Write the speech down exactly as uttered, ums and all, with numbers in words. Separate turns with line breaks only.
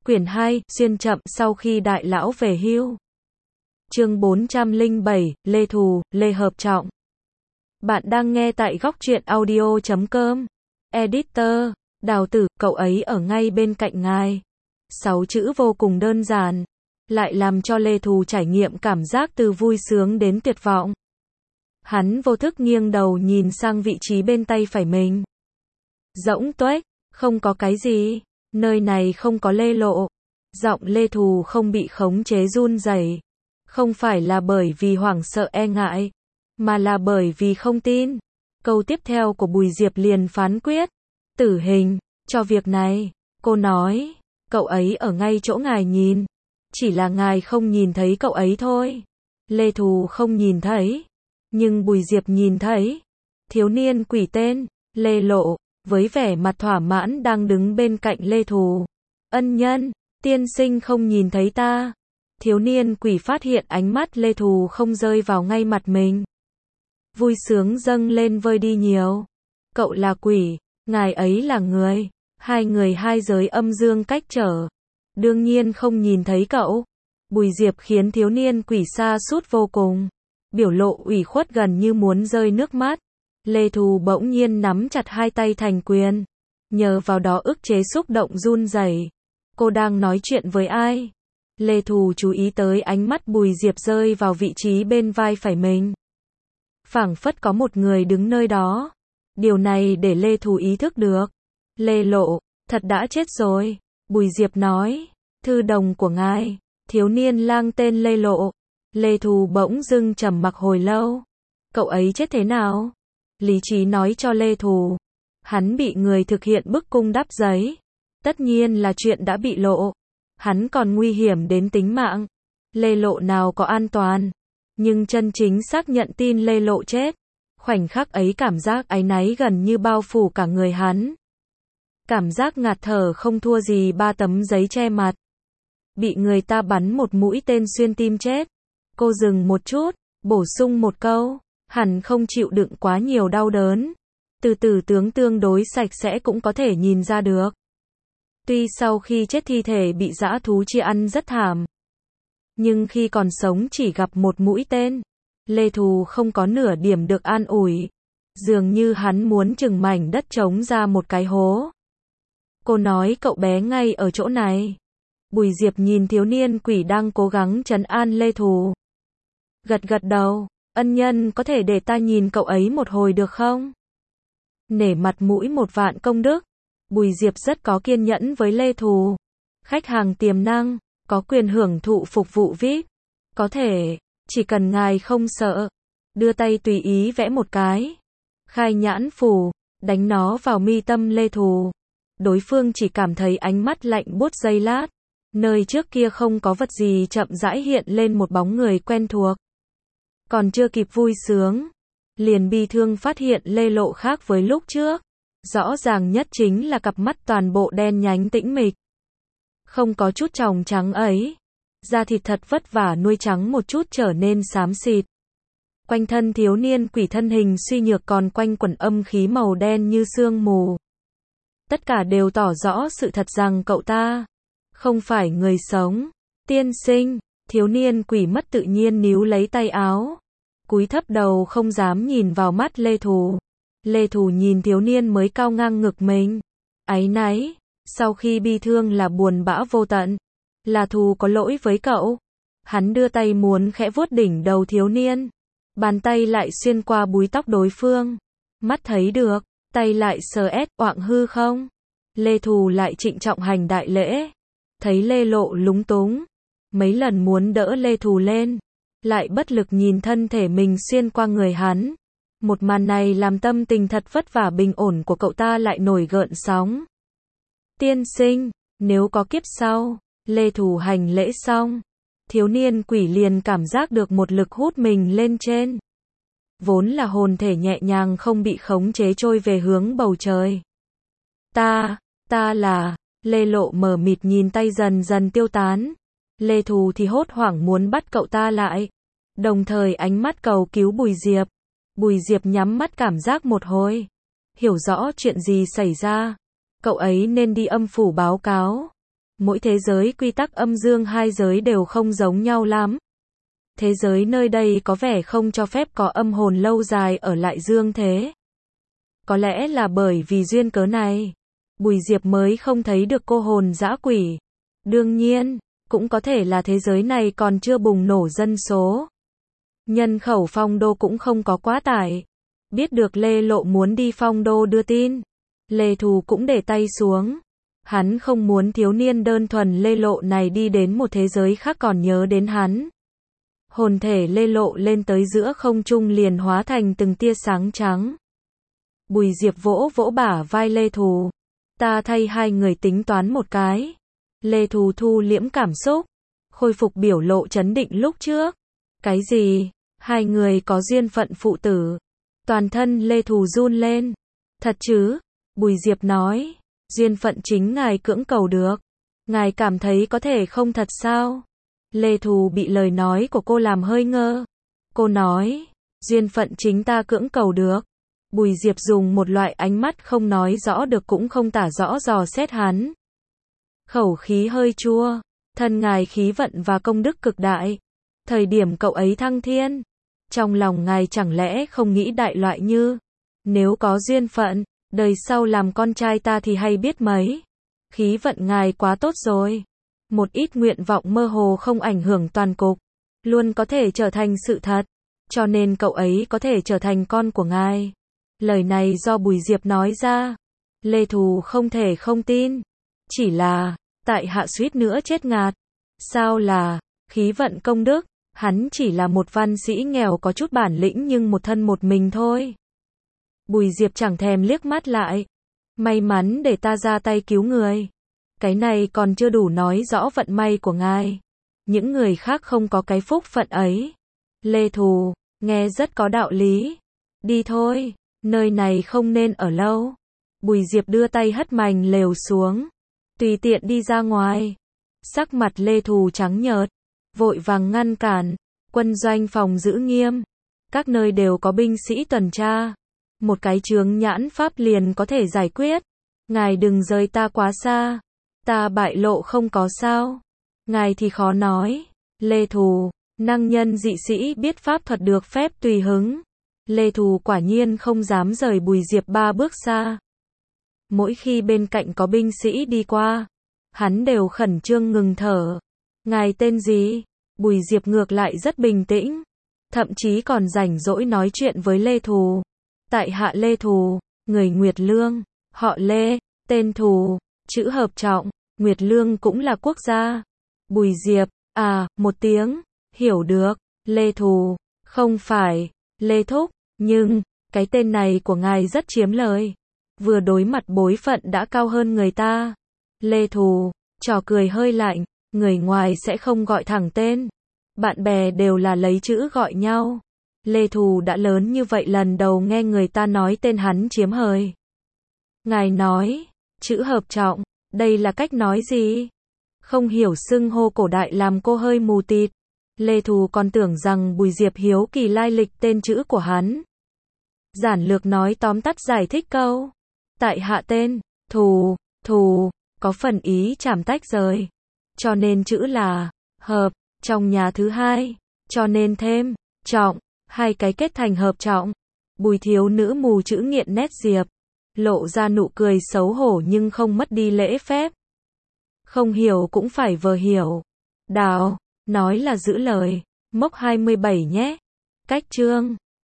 Quyển hai, xuyên chậm sau khi đại lão về hưu. Chương bốn trăm lẻ bảy, Lê Thù, Lê Hợp Trọng. Bạn đang nghe tại góc truyện audio chấm com. Editor, Đào Tử, cậu ấy ở ngay bên cạnh ngài. Sáu chữ vô cùng đơn giản, lại làm cho Lê Thù trải nghiệm cảm giác từ vui sướng đến tuyệt vọng. Hắn vô thức nghiêng đầu nhìn sang vị trí bên tay phải mình. Rỗng tuếch, không có cái gì, nơi này không có Lê Lộ. Giọng Lê Thù không bị khống chế run rẩy, không phải là bởi vì hoảng sợ e ngại, mà là bởi vì không tin. Câu tiếp theo của Bùi Diệp liền phán quyết tử hình cho việc này. Cô nói, cậu ấy ở ngay chỗ ngài nhìn, chỉ là ngài không nhìn thấy cậu ấy thôi. Lê Thù không nhìn thấy, nhưng Bùi Diệp nhìn thấy. Thiếu niên quỷ tên Lê Lộ, với vẻ mặt thỏa mãn đang đứng bên cạnh Lê Thù. Ân nhân, tiên sinh không nhìn thấy ta. Thiếu niên quỷ phát hiện ánh mắt Lê Thù không rơi vào ngay mặt mình. Vui sướng dâng lên vơi đi nhiều. Cậu là quỷ, ngài ấy là người. Hai người hai giới âm dương cách trở, đương nhiên không nhìn thấy cậu. Bùi Diệp khiến thiếu niên quỷ sa sút vô cùng, biểu lộ ủy khuất gần như muốn rơi nước mắt. Lê Thù bỗng nhiên nắm chặt hai tay thành quyền, nhờ vào đó ức chế xúc động run rẩy. Cô đang nói chuyện với ai? Lê Thù chú ý tới ánh mắt Bùi Diệp rơi vào vị trí bên vai phải mình. Phảng phất có một người đứng nơi đó. Điều này để Lê Thù ý thức được. Lê Lộ, thật đã chết rồi. Bùi Diệp nói, thư đồng của ngài. Thiếu niên lang tên Lê Lộ. Lê Thù bỗng dưng trầm mặc hồi lâu. Cậu ấy chết thế nào? Lý trí nói cho Lê Thù, hắn bị người thực hiện bức cung đắp giấy. Tất nhiên là chuyện đã bị lộ. Hắn còn nguy hiểm đến tính mạng. Lê Lộ nào có an toàn. Nhưng chân chính xác nhận tin Lê Lộ chết. Khoảnh khắc ấy cảm giác áy náy gần như bao phủ cả người hắn. Cảm giác ngạt thở không thua gì ba tấm giấy che mặt. Bị người ta bắn một mũi tên xuyên tim chết. Cô dừng một chút, bổ sung một câu. Hẳn không chịu đựng quá nhiều đau đớn. Từ từ tướng tương đối sạch sẽ cũng có thể nhìn ra được. Tuy sau khi chết thi thể bị dã thú chia ăn rất thảm, nhưng khi còn sống chỉ gặp một mũi tên. Lê Thù không có nửa điểm được an ủi. Dường như hắn muốn chừng mảnh đất trống ra một cái hố. Cô nói cậu bé ngay ở chỗ này. Bùi Diệp nhìn thiếu niên quỷ đang cố gắng trấn an Lê Thù. Gật gật đầu, ân nhân có thể để ta nhìn cậu ấy một hồi được không? Nể mặt mũi một vạn công đức. Bùi Diệp rất có kiên nhẫn với Lê Thù. Khách hàng tiềm năng, có quyền hưởng thụ phục vụ vi ai pi. Có thể, chỉ cần ngài không sợ. Đưa tay tùy ý vẽ một cái. Khai nhãn phù, đánh nó vào mi tâm Lê Thù. Đối phương chỉ cảm thấy ánh mắt lạnh buốt giây lát. Nơi trước kia không có vật gì chậm rãi hiện lên một bóng người quen thuộc. Còn chưa kịp vui sướng, liền bi thương phát hiện Lê Lộ khác với lúc trước. Rõ ràng nhất chính là cặp mắt toàn bộ đen nhánh tĩnh mịch. Không có chút tròng trắng ấy. Da thịt thật vất vả nuôi trắng một chút trở nên xám xịt. Quanh thân thiếu niên quỷ thân hình suy nhược còn quanh quẩn âm khí màu đen như sương mù. Tất cả đều tỏ rõ sự thật rằng cậu ta không phải người sống. Tiên sinh, thiếu niên quỷ mất tự nhiên níu lấy tay áo. Cúi thấp đầu không dám nhìn vào mắt Lê Thù. Lê Thù nhìn thiếu niên mới cao ngang ngực mình. Áy náy, sau khi bi thương là buồn bã vô tận. Là Thù có lỗi với cậu. Hắn đưa tay muốn khẽ vuốt đỉnh đầu thiếu niên. Bàn tay lại xuyên qua búi tóc đối phương. Mắt thấy được, tay lại sờ ét, oạng hư không. Lê Thù lại trịnh trọng hành đại lễ. Thấy Lê Lộ lúng túng. Mấy lần muốn đỡ Lê Thù lên. Lại bất lực nhìn thân thể mình xuyên qua người hắn. Một màn này làm tâm tình thật vất vả bình ổn của cậu ta lại nổi gợn sóng. Tiên sinh, nếu có kiếp sau. Lê Thù hành lễ xong. Thiếu niên quỷ liền cảm giác được một lực hút mình lên trên. Vốn là hồn thể nhẹ nhàng không bị khống chế trôi về hướng bầu trời. Ta, ta là, Lê Lộ mờ mịt nhìn tay dần dần tiêu tán. Lê Thù thì hốt hoảng muốn bắt cậu ta lại. Đồng thời ánh mắt cầu cứu Bùi Diệp. Bùi Diệp nhắm mắt cảm giác một hồi. Hiểu rõ chuyện gì xảy ra. Cậu ấy nên đi âm phủ báo cáo. Mỗi thế giới quy tắc âm dương hai giới đều không giống nhau lắm. Thế giới nơi đây có vẻ không cho phép có âm hồn lâu dài ở lại dương thế. Có lẽ là bởi vì duyên cớ này, Bùi Diệp mới không thấy được cô hồn dã quỷ. Đương nhiên, cũng có thể là thế giới này còn chưa bùng nổ dân số. Nhân khẩu Phong Đô cũng không có quá tải. Biết được Lê Lộ muốn đi Phong Đô đưa tin, Lê Thù cũng để tay xuống. Hắn không muốn thiếu niên đơn thuần Lê Lộ này đi đến một thế giới khác còn nhớ đến hắn. Hồn thể Lê Lộ lên tới giữa không trung liền hóa thành từng tia sáng trắng. Bùi Diệp vỗ vỗ bả vai Lê Thù. Ta thay hai người tính toán một cái. Lê Thù thu liễm cảm xúc, khôi phục biểu lộ trấn định lúc trước. Cái gì? Hai người có duyên phận phụ tử. Toàn thân Lê Thù run lên. Thật chứ? Bùi Diệp nói. Duyên phận chính ngài cưỡng cầu được. Ngài cảm thấy có thể không thật sao? Lê Thù bị lời nói của cô làm hơi ngơ. Cô nói. Duyên phận chính ta cưỡng cầu được. Bùi Diệp dùng một loại ánh mắt không nói rõ được cũng không tả rõ dò xét hắn. Khẩu khí hơi chua. Thân ngài khí vận và công đức cực đại. Thời điểm cậu ấy thăng thiên, trong lòng ngài chẳng lẽ không nghĩ đại loại như, nếu có duyên phận, đời sau làm con trai ta thì hay biết mấy. Khí vận ngài quá tốt rồi. Một ít nguyện vọng mơ hồ không ảnh hưởng toàn cục, luôn có thể trở thành sự thật. Cho nên cậu ấy có thể trở thành con của ngài. Lời này do Bùi Diệp nói ra. Lê Thù không thể không tin. Chỉ là, tại hạ suýt nữa chết ngạt. Sao là, khí vận công đức? Hắn chỉ là một văn sĩ nghèo có chút bản lĩnh nhưng một thân một mình thôi. Bùi Diệp chẳng thèm liếc mắt lại. May mắn để ta ra tay cứu người. Cái này còn chưa đủ nói rõ vận may của ngài. Những người khác không có cái phúc phận ấy. Lê Thù, nghe rất có đạo lý. Đi thôi, nơi này không nên ở lâu. Bùi Diệp đưa tay hất mành lều xuống. Tùy tiện đi ra ngoài. Sắc mặt Lê Thù trắng nhợt. Vội vàng ngăn cản. Quân doanh phòng giữ nghiêm. Các nơi đều có binh sĩ tuần tra. Một cái chướng nhãn pháp liền có thể giải quyết. Ngài đừng rời ta quá xa. Ta bại lộ không có sao. Ngài thì khó nói. Lê Thù, năng nhân dị sĩ biết pháp thuật được phép tùy hứng. Lê Thù quả nhiên không dám rời Bùi Diệp ba bước xa. Mỗi khi bên cạnh có binh sĩ đi qua, hắn đều khẩn trương ngừng thở. Ngài tên gì? Bùi Diệp ngược lại rất bình tĩnh. Thậm chí còn rảnh rỗi nói chuyện với Lê Thù. Tại hạ Lê Thù, người Nguyệt Lương, họ Lê, tên Thù, chữ hợp trọng, Nguyệt Lương cũng là quốc gia. Bùi Diệp, à, một tiếng, hiểu được, Lê Thù, không phải, Lê Thúc, nhưng, cái tên này của ngài rất chiếm lời. Vừa đối mặt bối phận đã cao hơn người ta. Lê Thù, trò cười hơi lạnh, người ngoài sẽ không gọi thẳng tên. Bạn bè đều là lấy chữ gọi nhau. Lê Thù đã lớn như vậy lần đầu nghe người ta nói tên hắn chiếm hời. Ngài nói, chữ hợp trọng, đây là cách nói gì? Không hiểu xưng hô cổ đại làm cô hơi mù tịt. Lê Thù còn tưởng rằng Bùi Diệp hiếu kỳ lai lịch tên chữ của hắn. Giản lược nói tóm tắt giải thích câu. Tại hạ tên, Thù, Thù, có phần ý chảm tách rời. Cho nên chữ là, hợp, trong nhà thứ hai. Cho nên thêm, trọng, hai cái kết thành hợp trọng. Bùi thiếu nữ mù chữ nghiện nét Diệp. Lộ ra nụ cười xấu hổ nhưng không mất đi lễ phép. Không hiểu cũng phải vờ hiểu. Đào, nói là giữ lời. Mốc hai mươi bảy nhé. Cách chương.